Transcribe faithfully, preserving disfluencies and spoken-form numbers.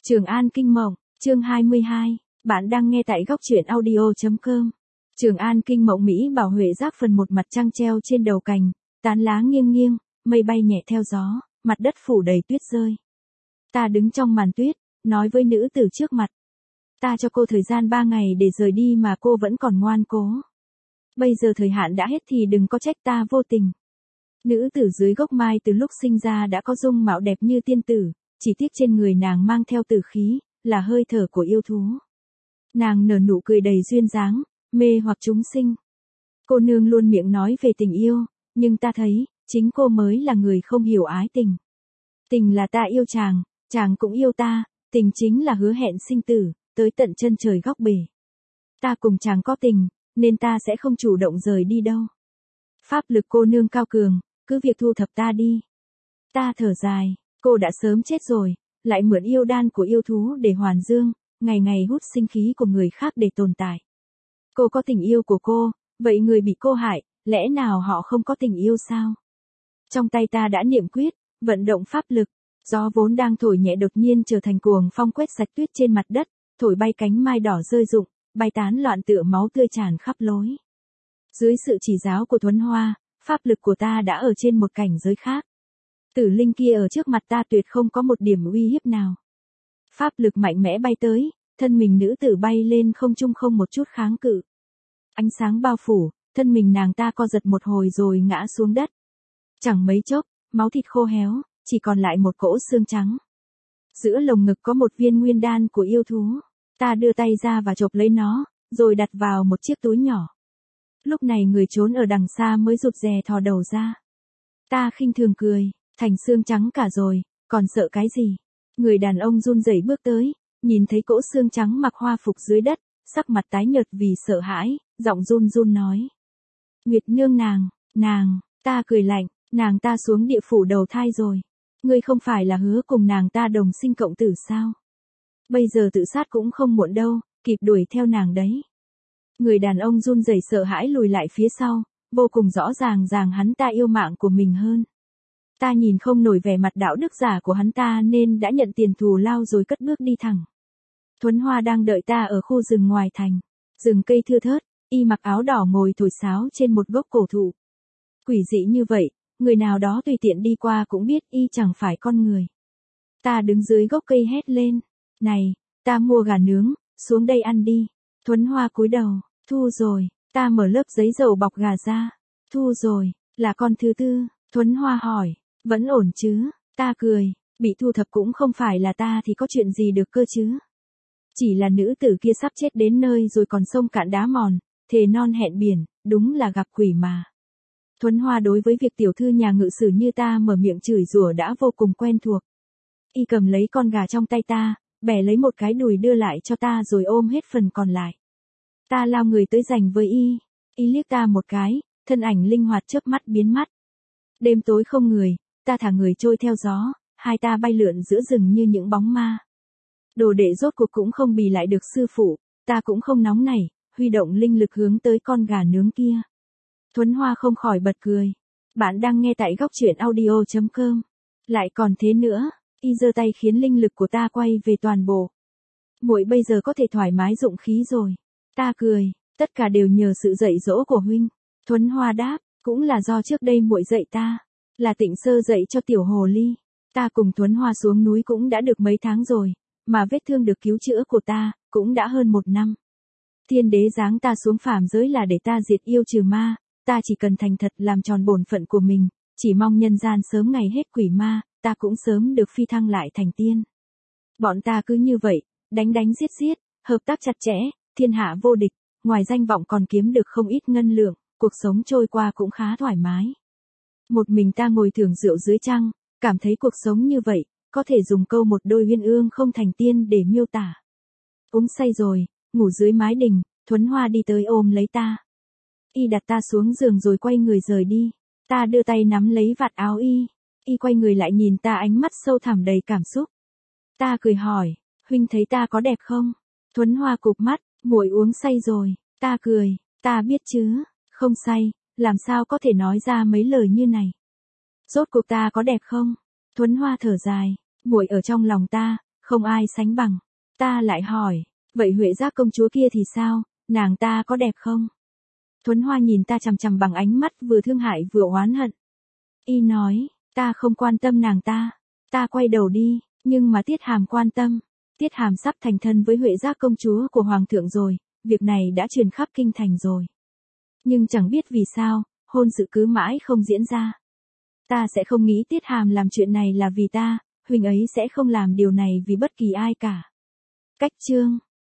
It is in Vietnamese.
Trường An Kinh Mộng, chương hai mươi hai, bạn đang nghe tại góc truyện audio.com. Trường An Kinh Mộng Mỹ Bảo Huệ giác phần một mặt trăng treo trên đầu cành, tán lá nghiêng nghiêng, mây bay nhẹ theo gió, mặt đất phủ đầy tuyết rơi. Ta đứng trong màn tuyết, nói với nữ tử trước mặt. Ta cho cô thời gian ba ngày để rời đi mà cô vẫn còn ngoan cố. Bây giờ thời hạn đã hết thì đừng có trách ta vô tình. Nữ tử dưới gốc mai từ lúc sinh ra đã có dung mạo đẹp như tiên tử, chỉ tiếc trên người nàng mang theo tử khí, là hơi thở của yêu thú. Nàng nở nụ cười đầy duyên dáng, mê hoặc chúng sinh. Cô nương luôn miệng nói về tình yêu, nhưng ta thấy, chính cô mới là người không hiểu ái tình. Tình là ta yêu chàng, chàng cũng yêu ta, tình chính là hứa hẹn sinh tử, tới tận chân trời góc bể. Ta cùng chàng có tình, nên ta sẽ không chủ động rời đi đâu. Pháp lực cô nương cao cường, cứ việc thu thập ta đi. Ta thở dài, cô đã sớm chết rồi, lại mượn yêu đan của yêu thú để hoàn dương, ngày ngày hút sinh khí của người khác để tồn tại. Cô có tình yêu của cô, vậy người bị cô hại, lẽ nào họ không có tình yêu sao? Trong tay ta đã niệm quyết, vận động pháp lực, gió vốn đang thổi nhẹ đột nhiên trở thành cuồng phong quét sạch tuyết trên mặt đất, thổi bay cánh mai đỏ rơi rụng, bay tán loạn tựa máu tươi tràn khắp lối. Dưới sự chỉ giáo của Thuấn Hoa, pháp lực của ta đã ở trên một cảnh giới khác. Tử linh kia ở trước mặt ta tuyệt không có một điểm uy hiếp nào. Pháp lực mạnh mẽ bay tới, thân mình nữ tử bay lên không trung không một chút kháng cự. Ánh sáng bao phủ, thân mình nàng ta co giật một hồi rồi ngã xuống đất. Chẳng mấy chốc, máu thịt khô héo, chỉ còn lại một cỗ xương trắng. Giữa lồng ngực có một viên nguyên đan của yêu thú. Ta đưa tay ra và chộp lấy nó, rồi đặt vào một chiếc túi nhỏ. Lúc này người trốn ở đằng xa mới rụt rè thò đầu ra. Ta khinh thường cười, thành xương trắng cả rồi, còn sợ cái gì? Người đàn ông run rẩy bước tới, nhìn thấy cỗ xương trắng mặc hoa phục dưới đất, sắc mặt tái nhợt vì sợ hãi, giọng run run nói. Nguyệt nương nàng, nàng, ta cười lạnh, nàng ta xuống địa phủ đầu thai rồi. Ngươi không phải là hứa cùng nàng ta đồng sinh cộng tử sao? Bây giờ tự sát cũng không muộn đâu, kịp đuổi theo nàng đấy. Người đàn ông run rẩy sợ hãi lùi lại phía sau, vô cùng rõ ràng ràng hắn ta yêu mạng của mình hơn. Ta nhìn không nổi vẻ mặt đạo đức giả của hắn ta nên đã nhận tiền thù lao rồi cất bước đi thẳng. Thuấn Hoa đang đợi ta ở khu rừng ngoài thành. Rừng cây thưa thớt, y mặc áo đỏ ngồi thổi sáo trên một gốc cổ thụ. Quỷ dị như vậy, người nào đó tùy tiện đi qua cũng biết y chẳng phải con người. Ta đứng dưới gốc cây hét lên. Này, ta mua gà nướng, xuống đây ăn đi. Thuấn Hoa cúi đầu, thu rồi, ta mở lớp giấy dầu bọc gà ra. Thu rồi, là con thứ tư, Thuấn Hoa hỏi, vẫn ổn chứ? Ta cười, bị thu thập cũng không phải là ta thì có chuyện gì được cơ chứ? Chỉ là nữ tử kia sắp chết đến nơi rồi còn sông cạn đá mòn, thề non hẹn biển, đúng là gặp quỷ mà. Thuấn Hoa đối với việc tiểu thư nhà ngự sử như ta mở miệng chửi rủa đã vô cùng quen thuộc. Y cầm lấy con gà trong tay ta, bẻ lấy một cái đùi đưa lại cho ta rồi ôm hết phần còn lại. Ta lao người tới giành với y, y liếc ta một cái, thân ảnh linh hoạt chớp mắt biến mất. Đêm tối không người, ta thả người trôi theo gió, hai ta bay lượn giữa rừng như những bóng ma. Đồ đệ rốt cuộc cũng không bì lại được sư phụ, ta cũng không nóng nảy, huy động linh lực hướng tới con gà nướng kia. Thuấn Hoa không khỏi bật cười. Bạn đang nghe tại góc truyện audio.com. Lại còn thế nữa, y giơ tay khiến linh lực của ta quay về toàn bộ. Muội bây giờ có thể thoải mái dụng khí rồi. Ta cười, tất cả đều nhờ sự dạy dỗ của huynh. Thuấn Hoa đáp, cũng là do trước đây muội dạy ta, là Tịnh Sơ dạy cho tiểu hồ ly. Ta cùng Thuấn Hoa xuống núi cũng đã được mấy tháng rồi, mà vết thương được cứu chữa của ta cũng đã hơn một năm. Thiên đế giáng ta xuống phàm giới là để ta diệt yêu trừ ma, ta chỉ cần thành thật làm tròn bổn phận của mình, chỉ mong nhân gian sớm ngày hết quỷ ma, ta cũng sớm được phi thăng lại thành tiên. Bọn ta cứ như vậy, đánh đánh giết giết, hợp tác chặt chẽ, thiên hạ vô địch, ngoài danh vọng còn kiếm được không ít ngân lượng, cuộc sống trôi qua cũng khá thoải mái. Một mình ta ngồi thưởng rượu dưới trăng, cảm thấy cuộc sống như vậy, có thể dùng câu một đôi uyên ương không thành tiên để miêu tả. Uống say rồi, ngủ dưới mái đình, Thuấn Hoa đi tới ôm lấy ta. Y đặt ta xuống giường rồi quay người rời đi. Ta đưa tay nắm lấy vạt áo y. Y quay người lại nhìn ta ánh mắt sâu thẳm đầy cảm xúc. Ta cười hỏi, huynh thấy ta có đẹp không? Thuấn Hoa cụp mắt, muội uống say rồi. Ta cười, ta biết chứ, không say, làm sao có thể nói ra mấy lời như này. Rốt cuộc ta có đẹp không? Thuấn Hoa thở dài, muội ở trong lòng ta, Không ai sánh bằng. Ta lại hỏi, vậy Huệ Giác công chúa kia thì sao, nàng ta có đẹp không? Thuấn Hoa nhìn ta chằm chằm bằng ánh mắt vừa thương hại vừa oán hận. Y nói, ta không quan tâm nàng ta. Ta quay đầu đi, nhưng mà Tiết Hàm quan tâm. Tiết Hàm sắp thành thân với Huệ Giác công chúa của Hoàng thượng rồi, việc này đã truyền khắp kinh thành rồi. Nhưng chẳng biết vì sao, hôn sự cứ mãi không diễn ra. Ta sẽ không nghĩ Tiết Hàm làm chuyện này là vì ta, huynh ấy sẽ không làm điều này vì bất kỳ ai cả. Cách chương